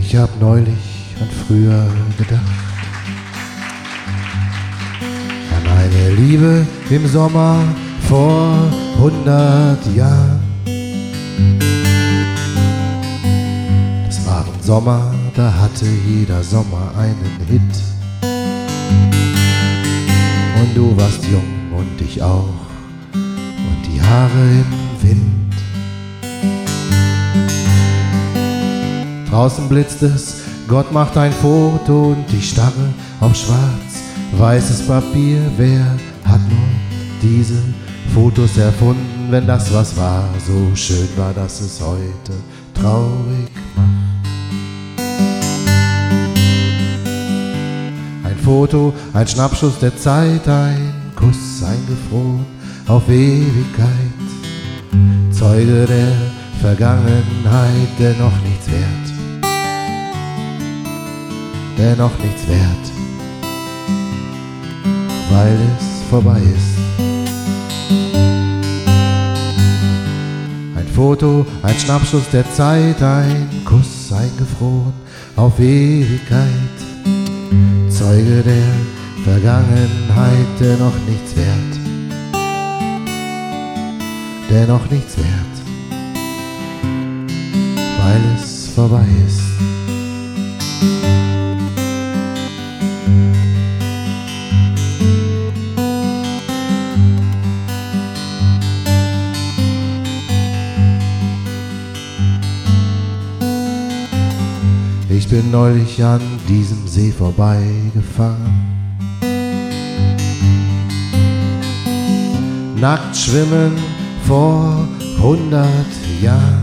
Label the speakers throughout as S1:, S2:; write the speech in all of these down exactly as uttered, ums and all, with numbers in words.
S1: Ich hab neulich an früher gedacht, an eine Liebe im Sommer vor hundert Jahren. Das war ein Sommer, da hatte jeder Sommer einen Hit. Und du warst jung und ich auch, und die Haare im Wind. Draußen blitzt es, Gott macht ein Foto und ich starre auf schwarz-weißes Papier. Wer hat nur diese Fotos erfunden, wenn das was war, so schön war, dass es heute traurig macht? Ein Foto, ein Schnappschuss der Zeit, ein Kuss eingefroren auf Ewigkeit, Zeuge der Vergangenheit, der noch nichts wert, der noch nichts wert, weil es vorbei ist. Ein Foto, ein Schnappschuss der Zeit, ein Kuss eingefroren auf Ewigkeit, Zeuge der Vergangenheit, der noch nichts wert, der noch nichts wert, weil es vorbei ist. Ich bin neulich an diesem See vorbeigefahren, nackt schwimmen vor hundert Jahren.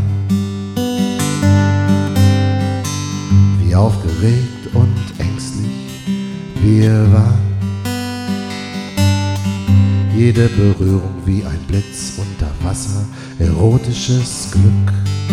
S1: Wie aufgeregt und ängstlich wir waren, jede Berührung wie ein Blitz unter Wasser, erotisches Glück.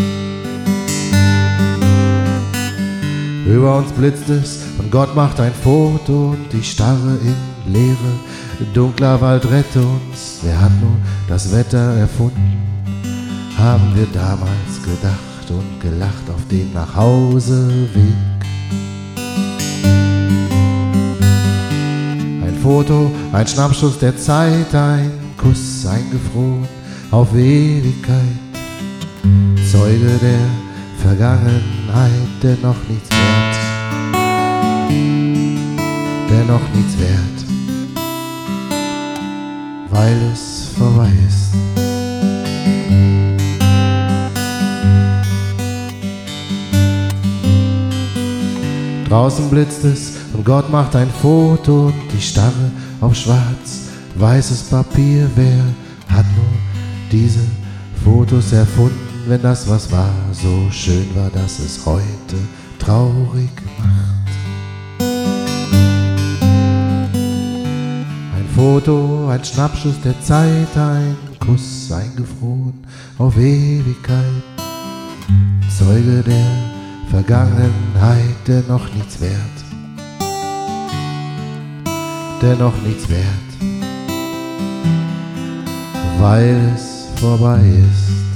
S1: Über uns blitzt es und Gott macht ein Foto und ich starre in Leere. Dunkler Wald rette uns, wer hat nur das Wetter erfunden? Haben wir damals gedacht und gelacht auf dem Nachhauseweg. Ein Foto, ein Schnappschuss der Zeit, ein Kuss eingefroren auf Ewigkeit, Zeuge der Vergangenheit, der noch nichts wert, der noch nichts wert, weil es vorbei ist. Draußen blitzt es und Gott macht ein Foto und ich starre auf schwarz-weißes Papier. Wer hat nur diese Fotos erfunden, wenn das was war, so schön war, dass es heute traurig macht? Ein Foto, ein Schnappschuss der Zeit, ein Kuss eingefroren auf Ewigkeit, Zeuge der Vergangenheit, der noch nichts wert, der noch nichts wert, weil es vorbei ist.